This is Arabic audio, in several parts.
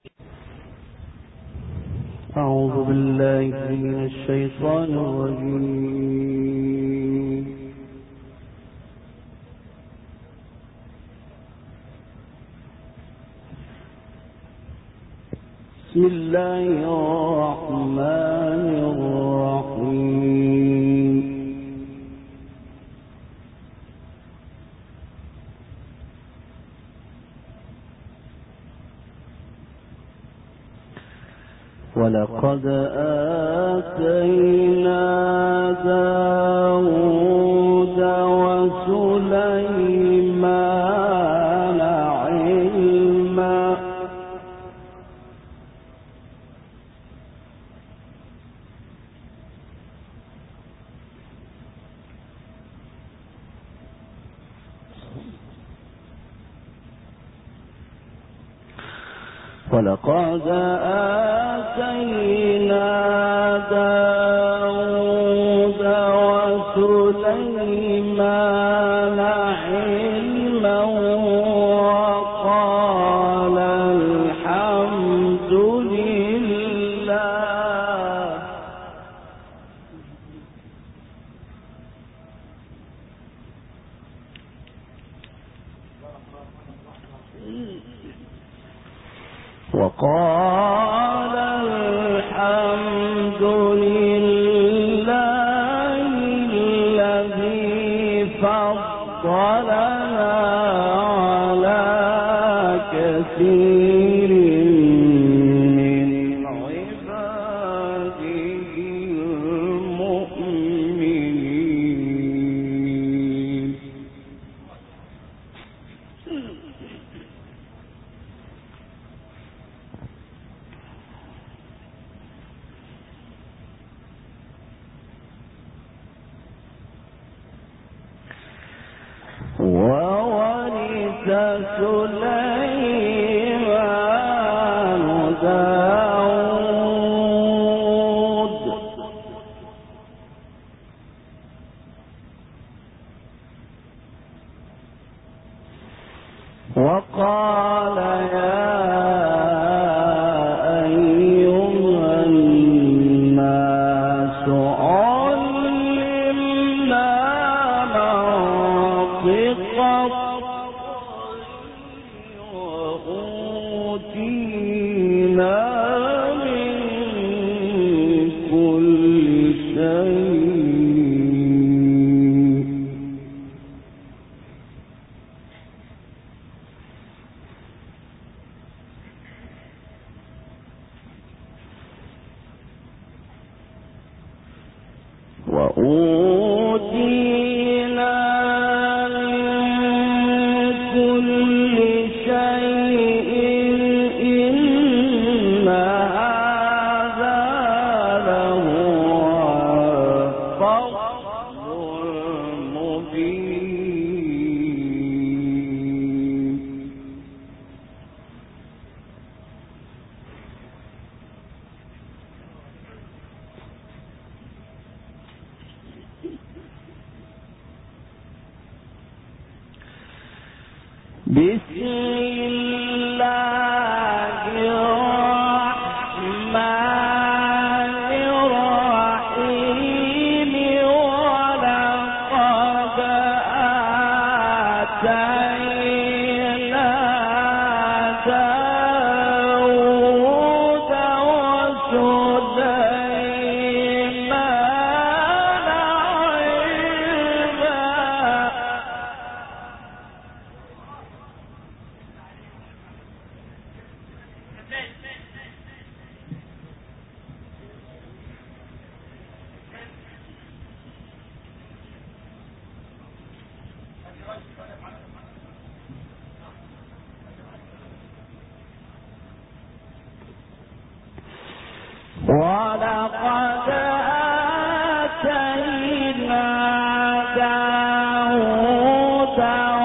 أعوذ بالله من الشيطان الرجيم. بسم الله الرحمن الرحيم. ولقد آتينا داود وسليمان علما ولقد آتينا داود وسليمان علما وقال الحمد لله الذي فضلنا على كثير من عباده المؤمنين. وورث سليمان داود وقال يا أيها الناس علمنا منطق وأوتينا من كل شيء إن هذا لهو الفضل المبين. بسم الله الرحمن الرحيم. ولقد آتينا داود وسليمان علما ولقد آتينا داود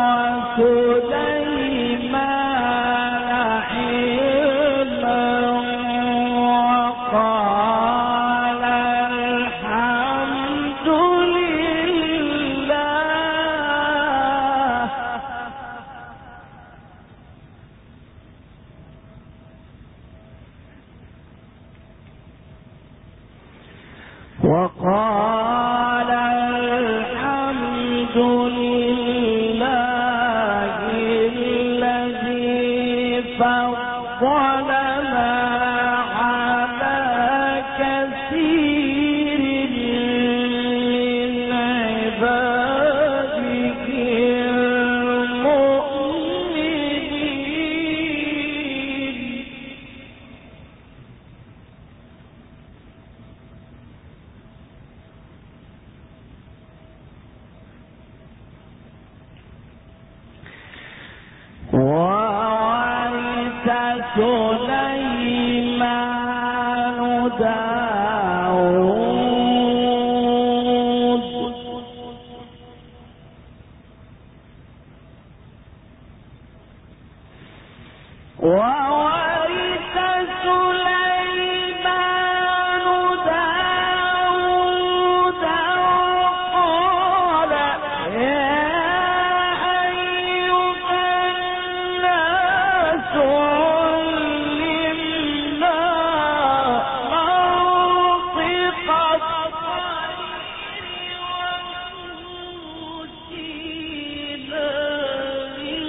وسليمان علما وقال الحمد لله وقال الحمد لله الذي فضلنا على كثير من عباده المؤمنين. وورث سليمان داود وورث سليمان داود وقال يا أيها الناس علمنا منطق الطير وأوتينا من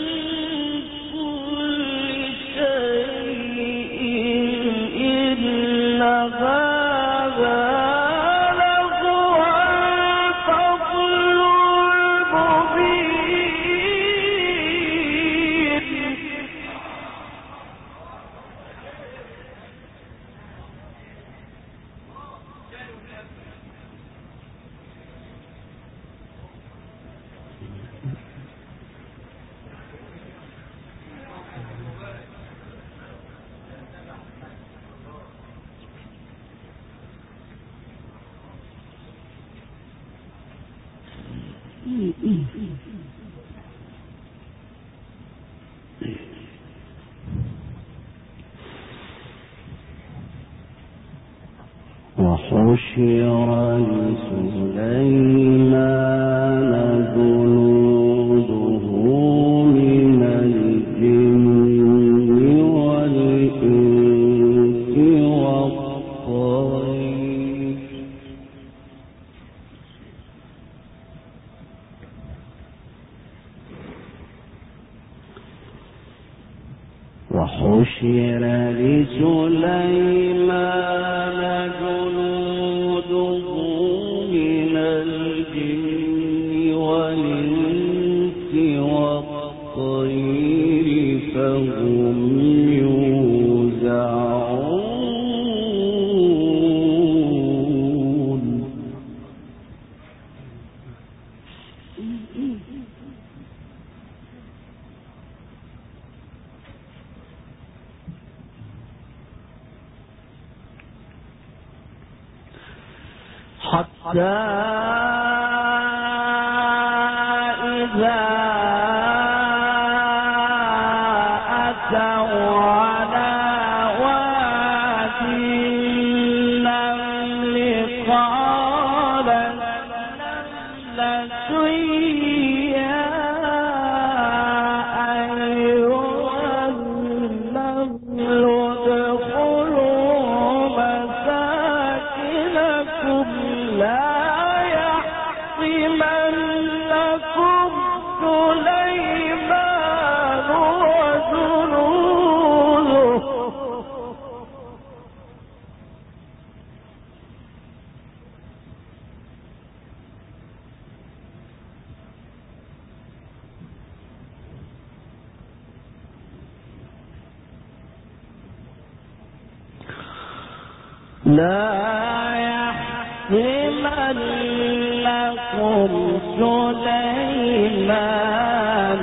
كل شيء إن هذا لهو الفضل المبين. وحشر لسليمان جنوده من الجن والإنس والطير وحشر لسليمان جنوده من الجن والإنس والطير فهم يوزعون. حتى إذا أتوا على وادي النمل قالت نملة يا أيها النمل ادخلوا مساكنكم لا يحطمنكم سليمان وجنوده لا يحطمنكم سليمان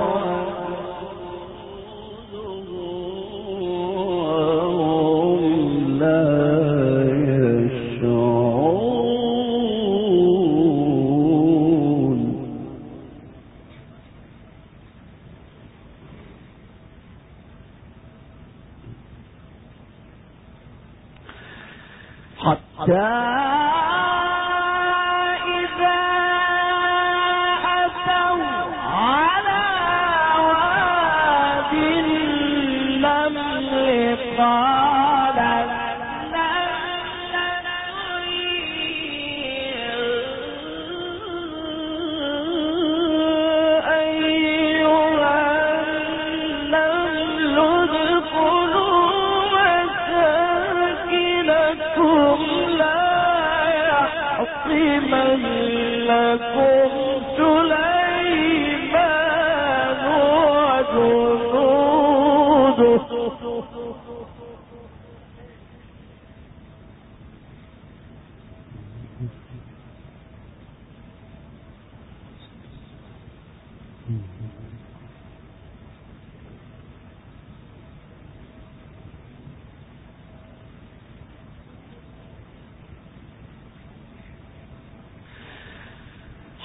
وهم لا يشعرون. حتى إذا أتوا على وادي النمل قالت نملة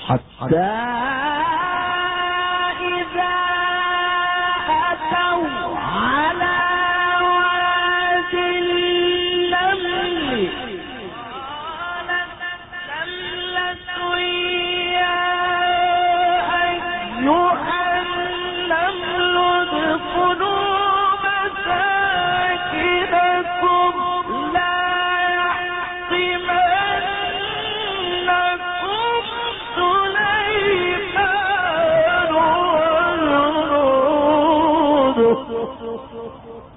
حتى إذا أتوا على واد النمل قالت نملة يا أيها النمل ادخلوا مساكنكم لا يحطمنكم سليمان وجنوده.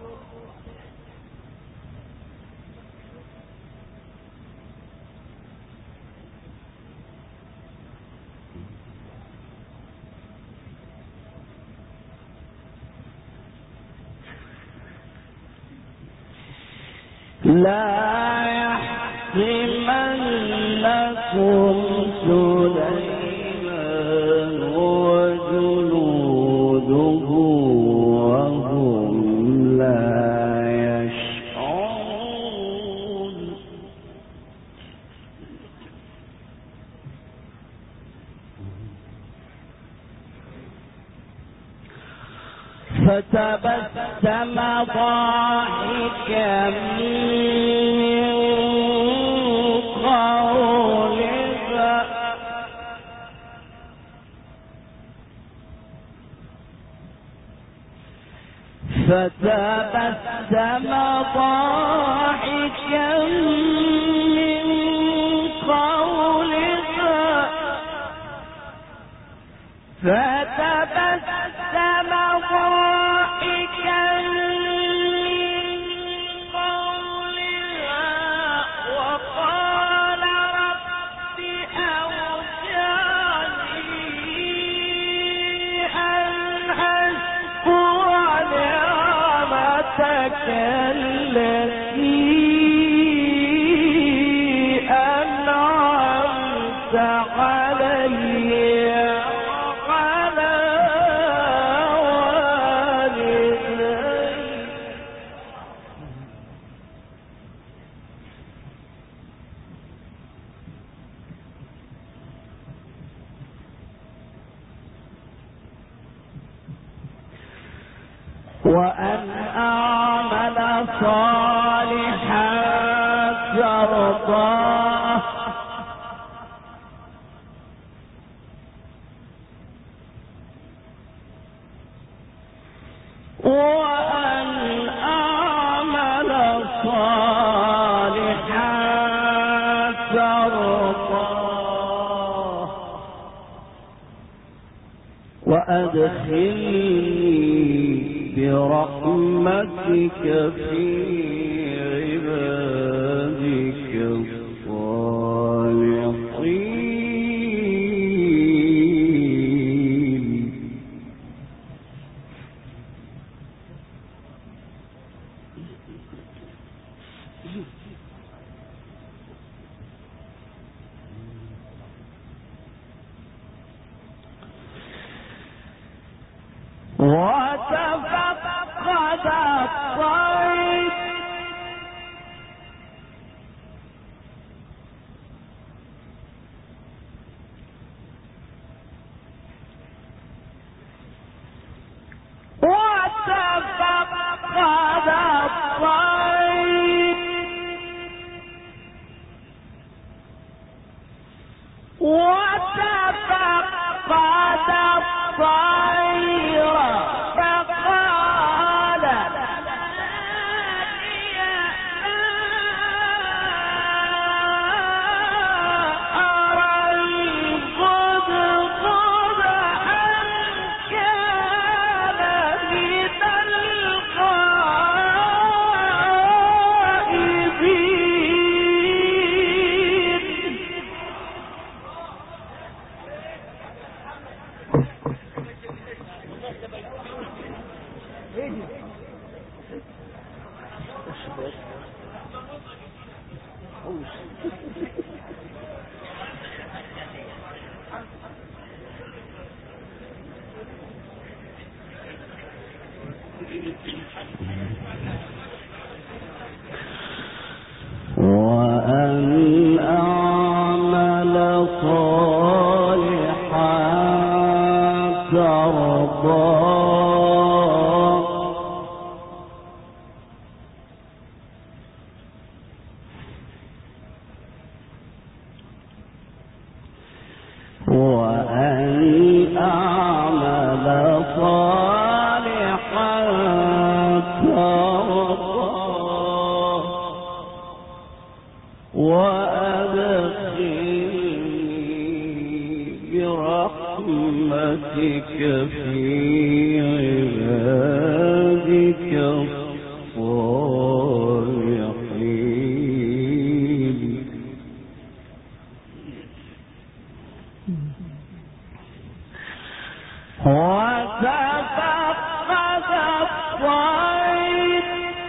لا يحطمنكم سليمان وجنوده وهم لا يشعرون. فتبسم ضاحكا من قولها فتبسم ضاحكا من قولها فتبسم ضاحكا من قولها وقال رب أوزعني أن أشكر نعمتك التي أنعمت علي وأن أعمل صالحا ترضاه وأن أعمل صالحا ترضاه وأدخلني برحمتك في عبادك الصالحين. وتفقد الطير فقال وأن أعمل صالحا برحمتك في عبادك الصالحين. وتفقد الطير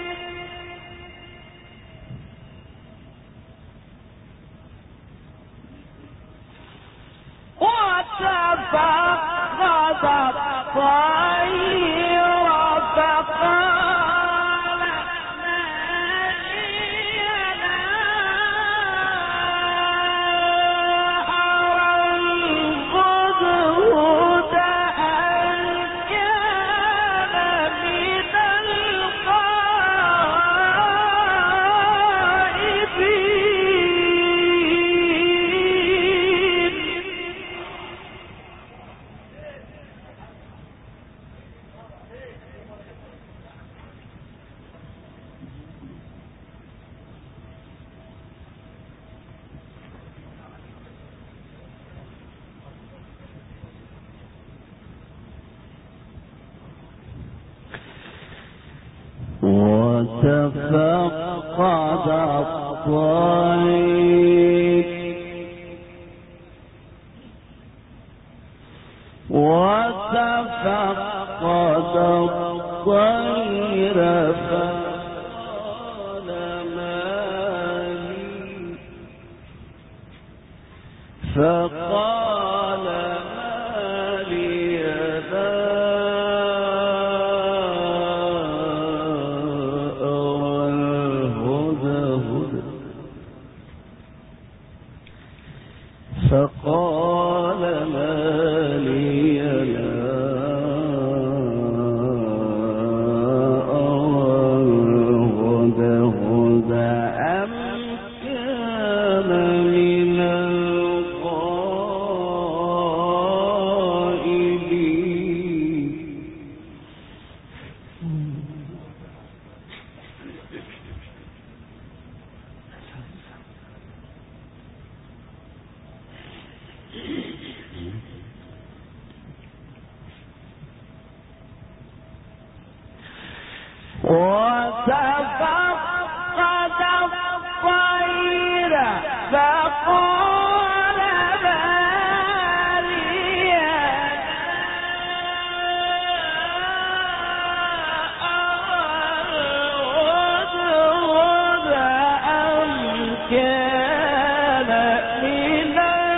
فقال ما لي لا أرى الهدهد أم كان من الغائبين. وتفقد الطير فقال ما لي لا أرى الهدهد فقال ما لي لا أرى الهدهد أم كان من الغائبين. وتفقد الطير فقال ما لي لا أرى الهدهد أم كان من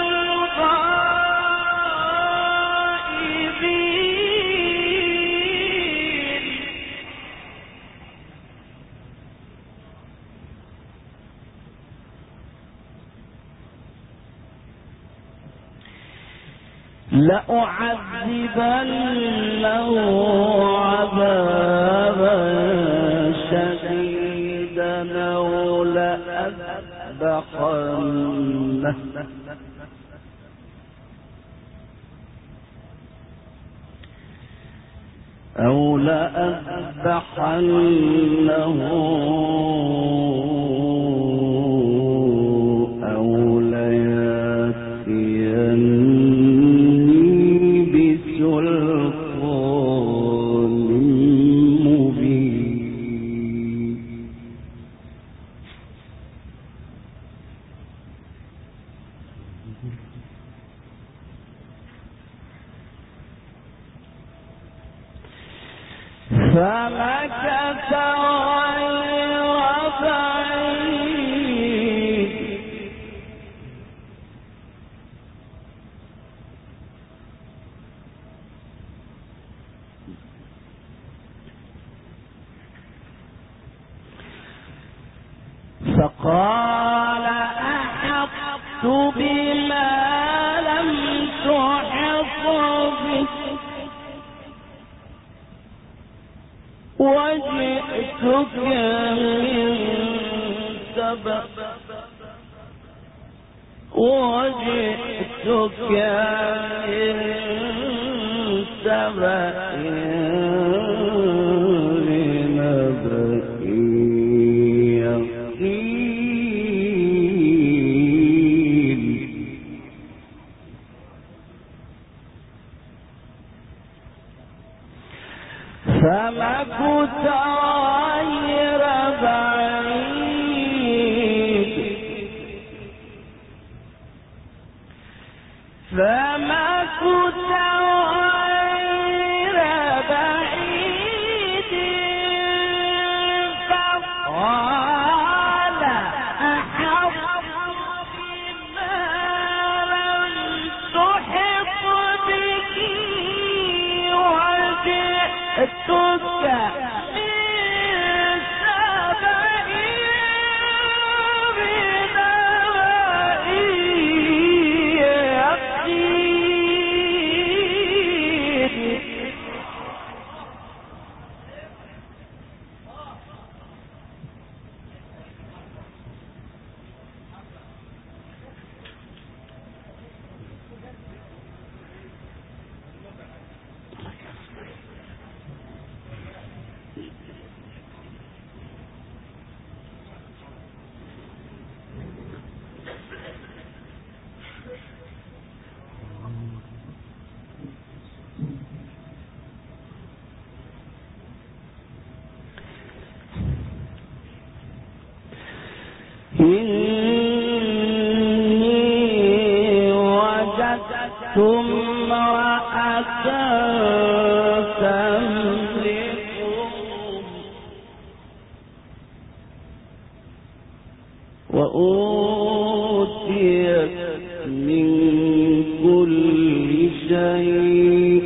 الغائبين. لأعذبنه عذابا شديدا أو لأذبحنه أو ليأتيني بسلطان مبين. فمكث غير بعيد فقال أحطت بما لم تحط به وجئتك من سبأ بنبأ يقين. إني وجدت امرأة تملكهم وأوتيت من كل شيء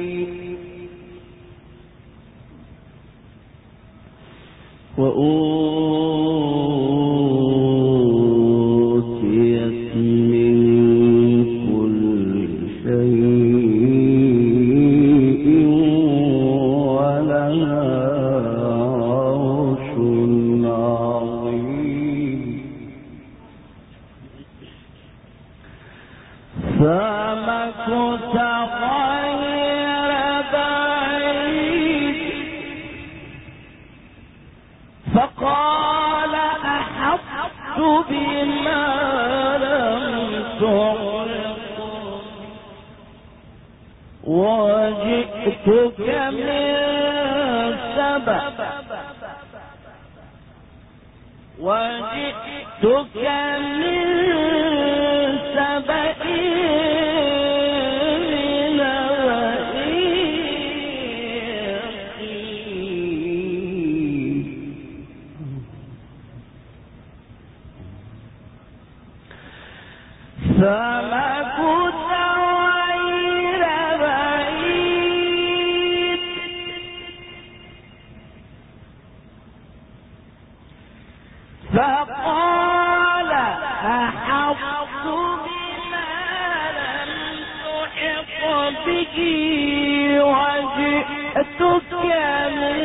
فمكث غير بعيد فقال أحطت بما لم تحط وجئتك من سبأ فمكث غير بعيد فقال أحطت بما لم تحط به وجئتك من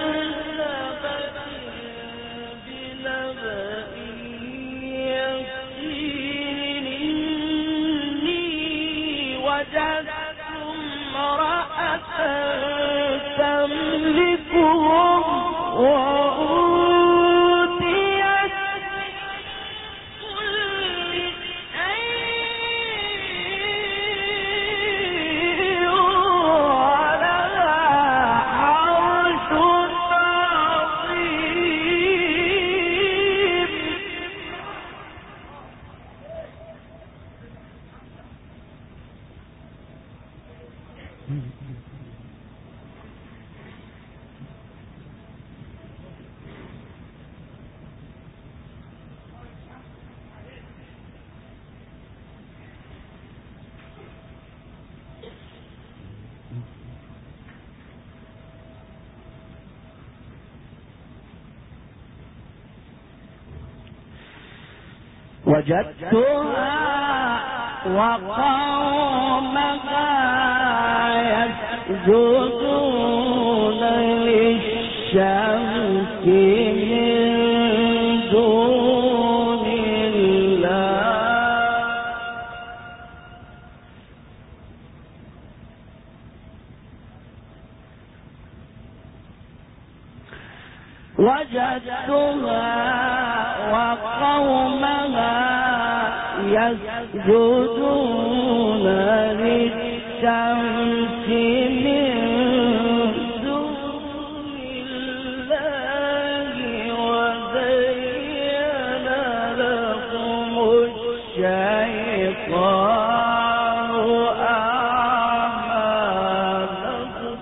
تملكهم وأوتيت كل شيء ولها عرش عظيم. وجدتها وقومها يسجدون للشمس من دون الله وجدتها وقومها يسجدون للشمس من دون الله وزين لهم الشيطان أعمالهم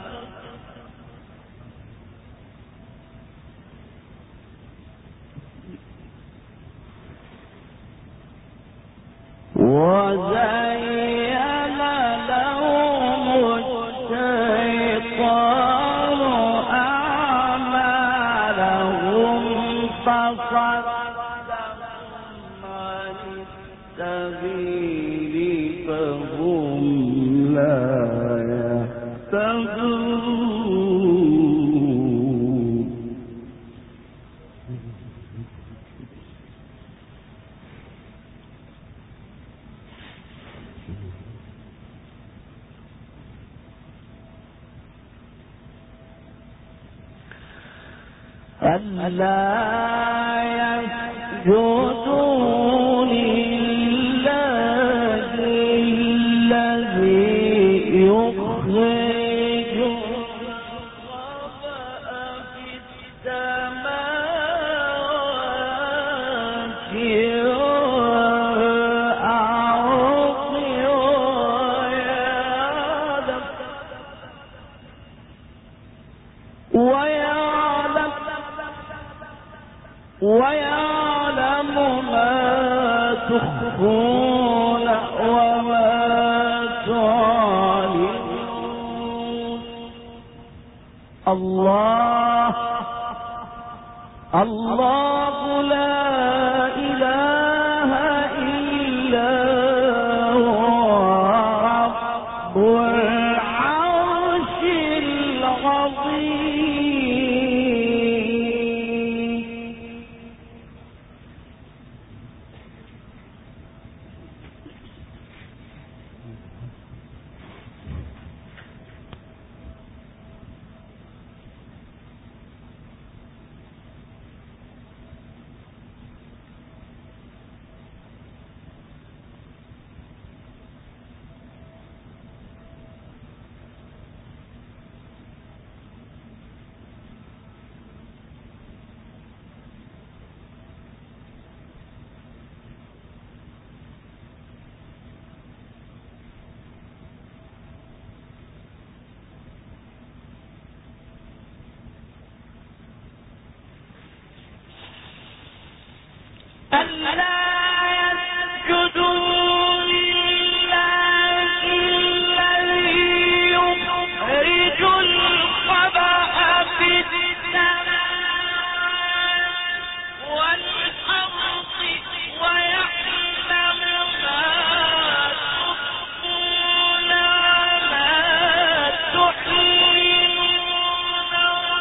ألا يسجدوا لله الذي يخرج الخبأ في السماوات والأرض ويعلم ما تخفون وما تعلنون. الله لا إله إلا هو رب العرش العظيم. ألا يسجدوا لله الذي يخرج الخبأ في السماوات والأرض ويعلم ما تخفون وما تعلنون.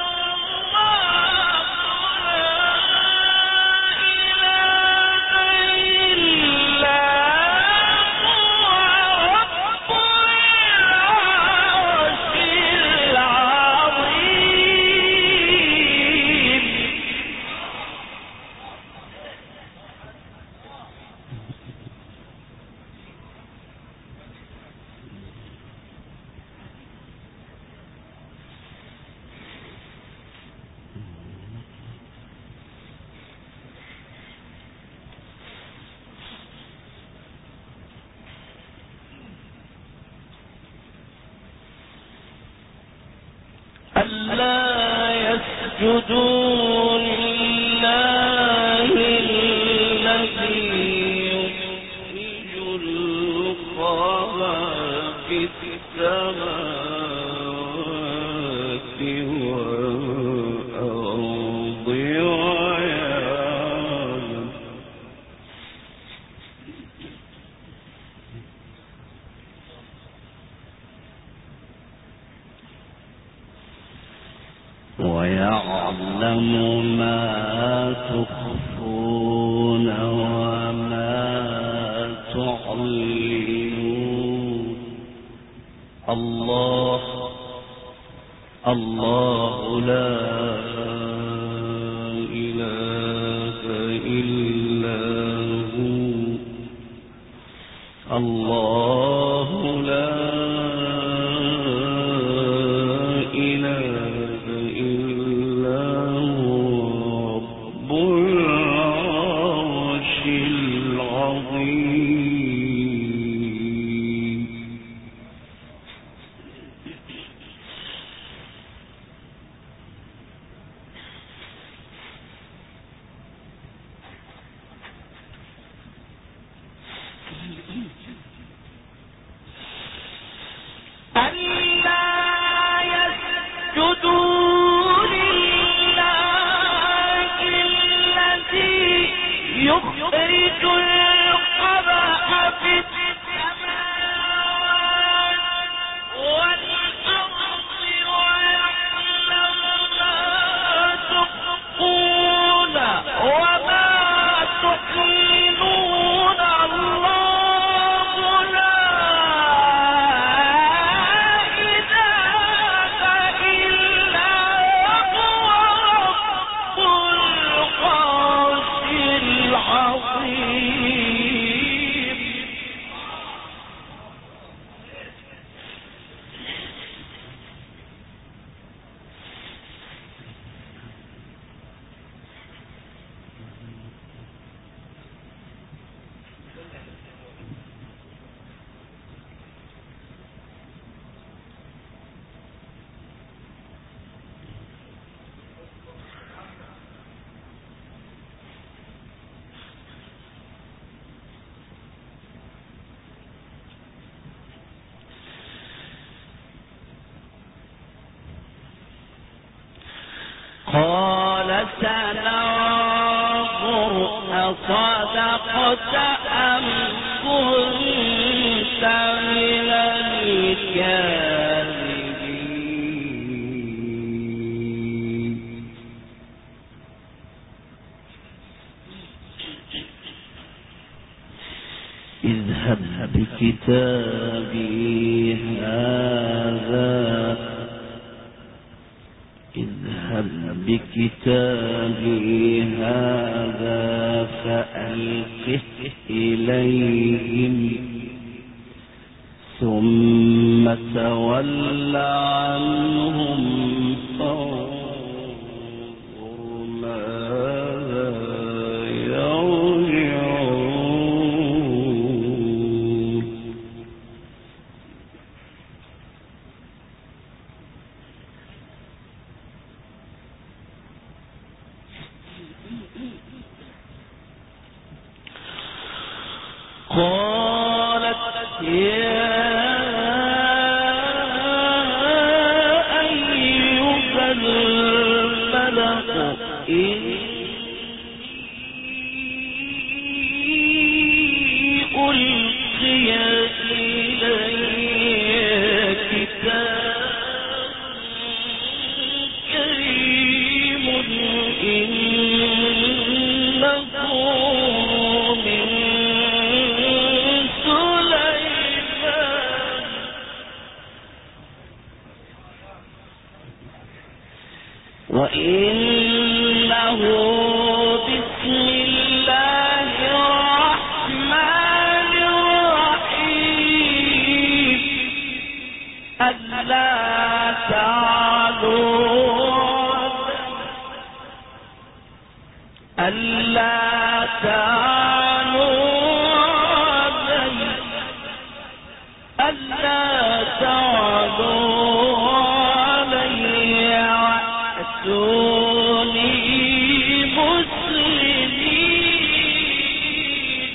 ألا يسجدوا لله الذي يخرج الخبأ في السماوات والأرض ويعلم ما تخفون وما تعلنون. الله لا إله إلا هو. الله لا إله إلا هو رب العرش العظيم. يخرج القبح في السماوات والأرض ويعلم ما تخفون وما تعلنون الله لا إله إلا هو رب العرش العظيم. قال سننظر أصدقت أم كنت من الكاذبين. اذهب بكتابي هذا فألقه إليهم ثم تول عنهم فانظر ماذا يرجعون. قالت يا أيها الملأ إني ألقي إلي كتاب كريم إنه من سليمان وإنه بسم الله الرحمن الرحيم ألا تعلوا علي وأتوني مسلمين.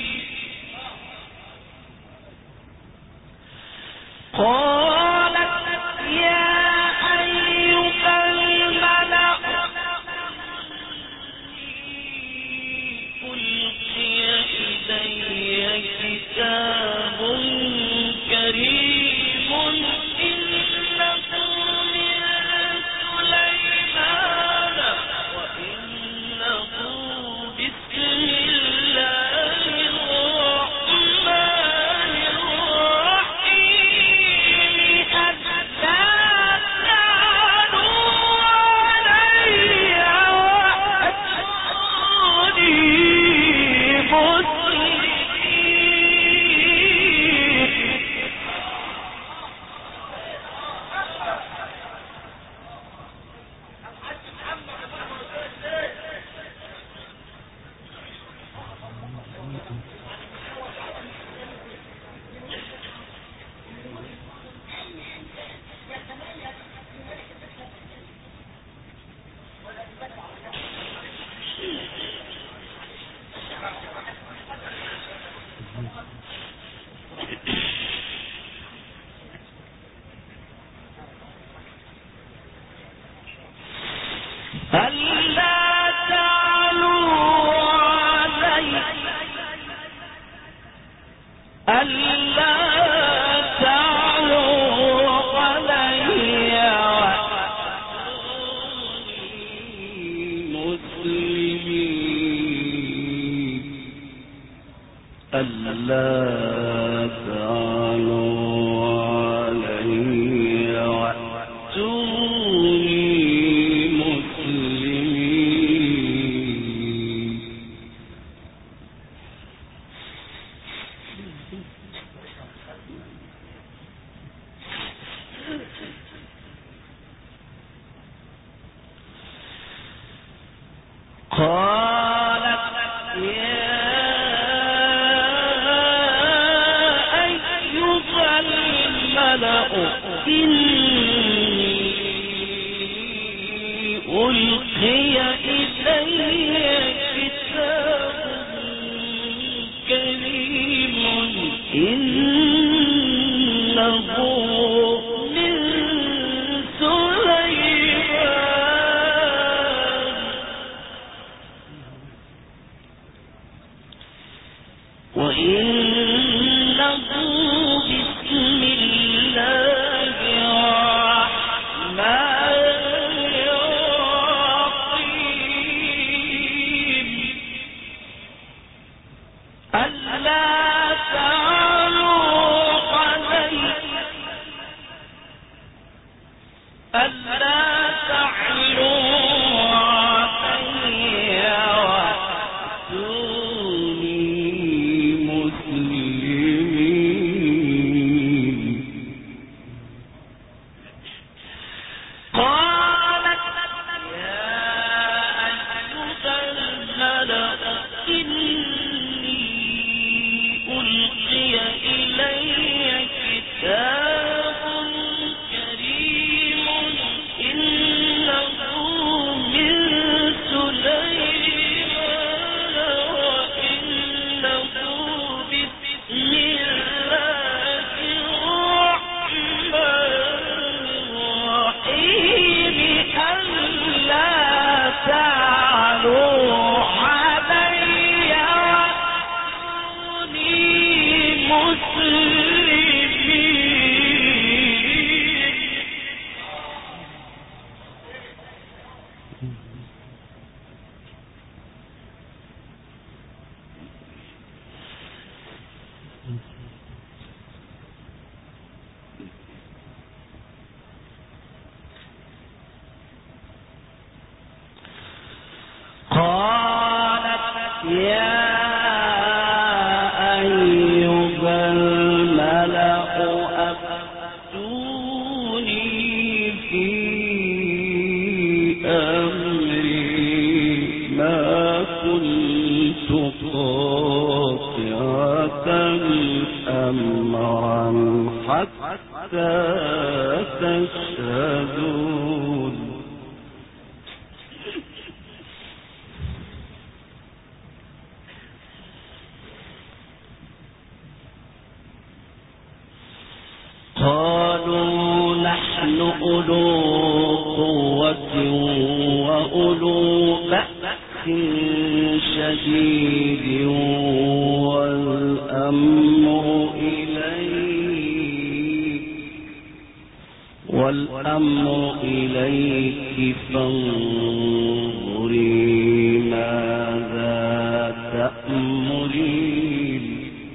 قالت يا أيها الملأ ألقي إلي كتاب كريم ألا تعلوا علي وأتوني مسلمين. قالت يا أيها الملأ إني ألقي إلي كتاب كريم إنه من سليمان وإنه بسم الله الرحمن الرحيم ألا تعلوا علي وأتوني مسلمين. قالت يا أيها الملأ إني ألقي إلي كتاب كريم إنه من سليمان وإنه بسم الله الرحمن الرحيم ألا تعلوا علي وأتوني مسلمين. قالت يا أيها الملأ أفتوني في أمري ما كنت قاطعة أمرا حتى تشهدون. قالوا نحن أولو قوة وأولو بأس شديد والأمر إليك فانظري ماذا تأمرين.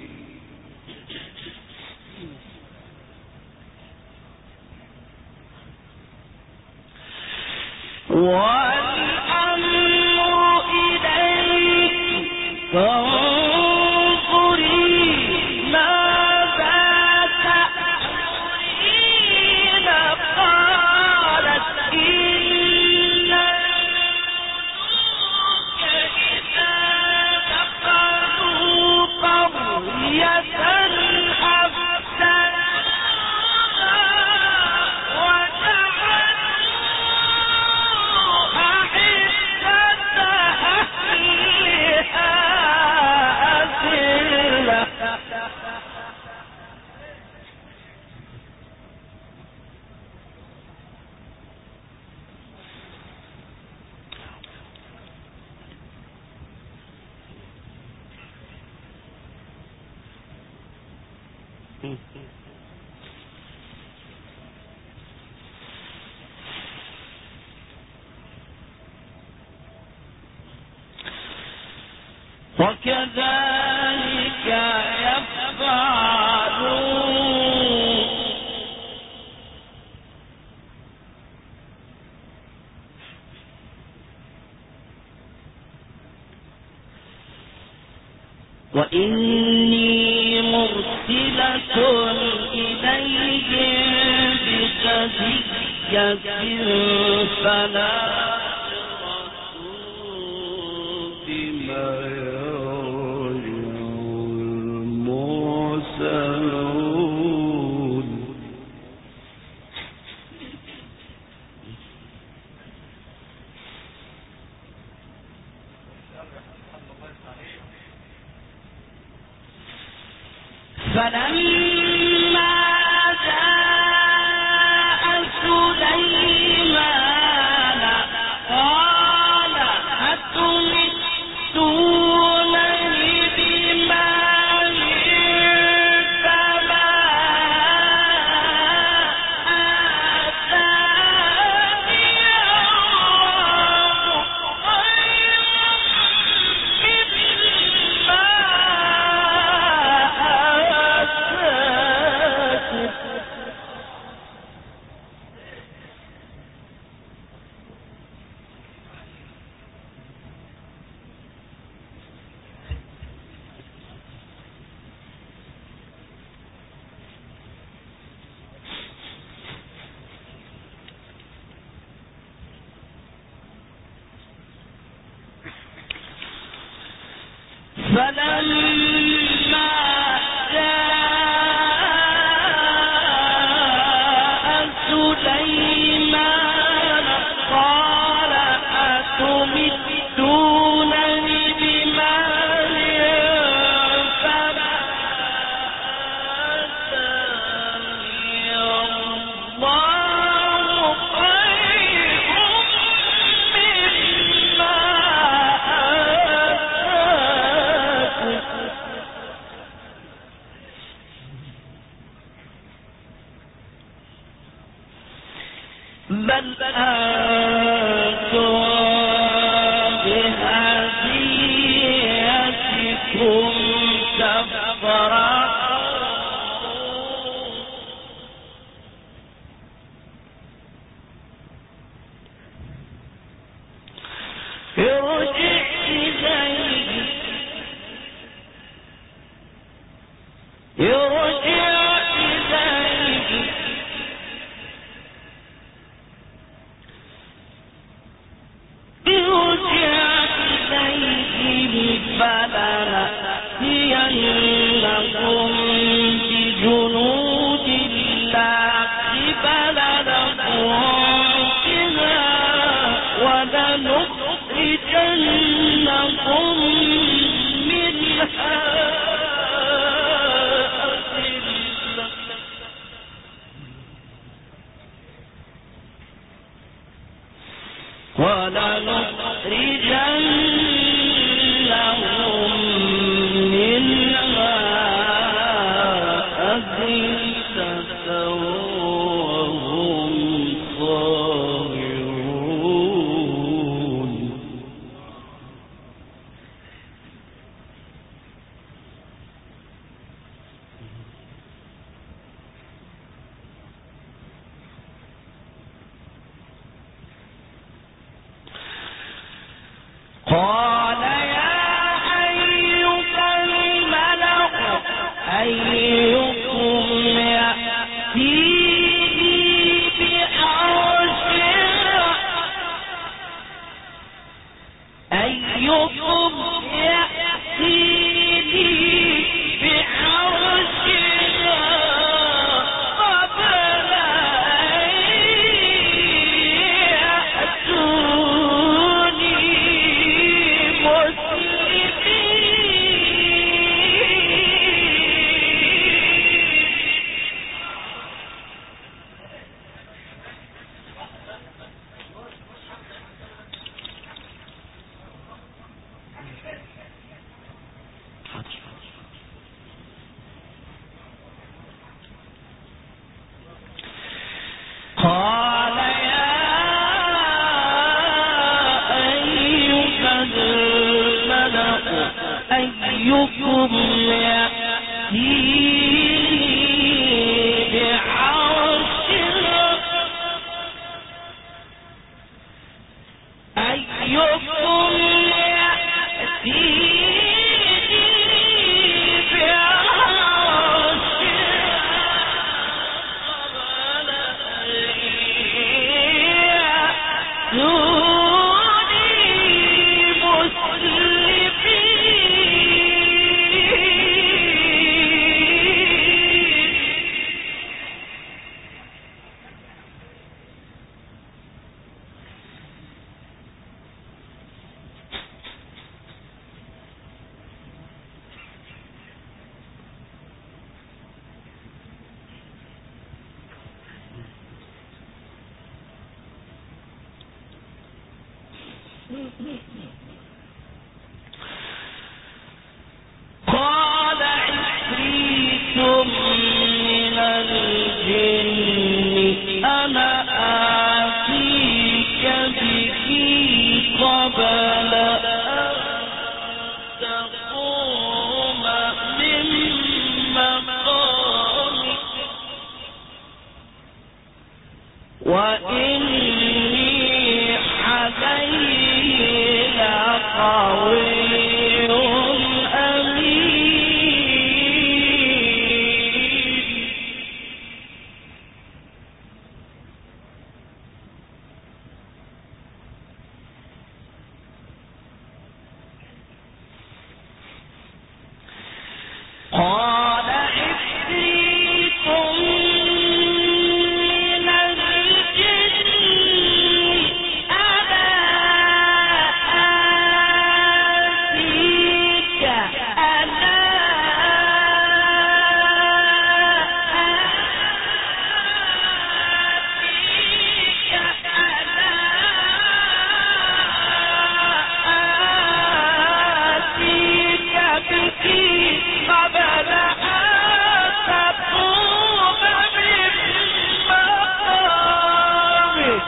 والأمر إليك فانظري ماذا تأمرين. قالت إن الملوك إذا دخلوا قرية وكذلك وإني مرسلة إليهم بهدية فلا بما يرجع المرسلون. فلما جاء سليمان قال أتمدونني بمال فما آتاني الله خير مما فلما جاء سليمان قال أتمدونني بمال فما آتاني الله خير مما بل أنتم بهديتكم تفرحون. ارجع إليه فلنأتينهم بجنود لا قبل لهم بها ولنخرجنهم منها أذلة وهم صاغرون. قال يا أيها الملأ أيكم يأتيني بعرشها قبل أن يأتوني مسلمين. أيكم يأتيني بعرشها أيكم يأتيني قال عفريت من الجن أنا آتيك به قبل أن تقوم من مقامك وإني عليه لقوي قال عفريت من الجن أنا آتيك به قبل أن تقوم من مقامك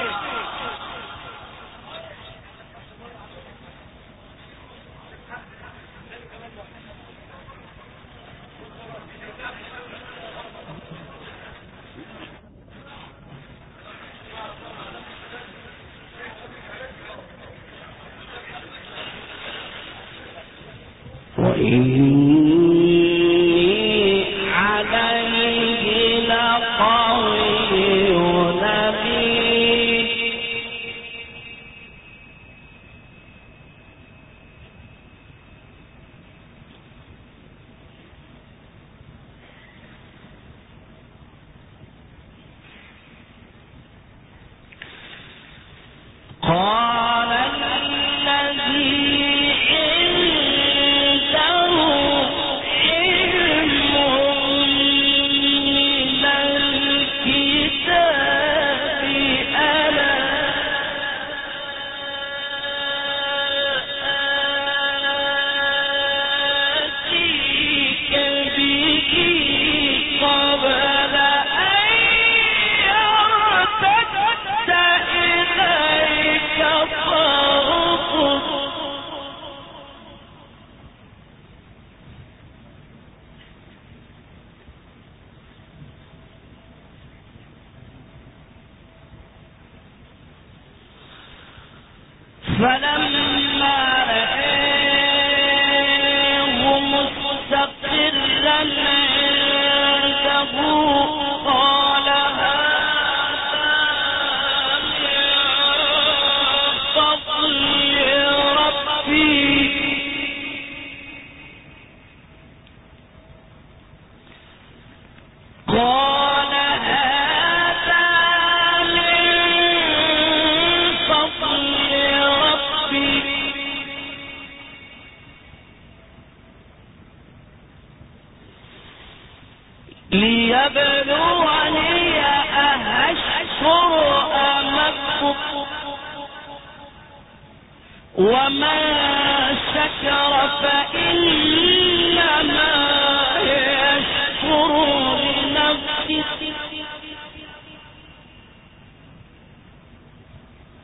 وإني عليه لقوي أمين قال الذي فلما رآه مستقرا عنده قال هذا من فضل ربي قال هذا من فضل ربي ليبلوني أأشكر أم أكفر ومن شكر فإنما يشكر لنفسه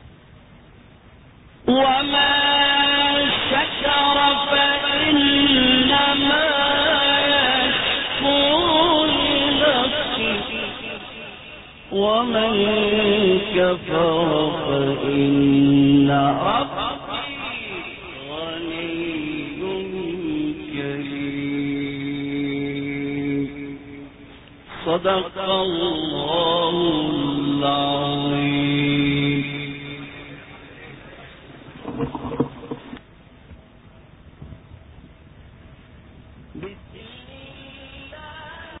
ومن شكر فإنما ومن كفر فإن ربي غني كريم. صدق الله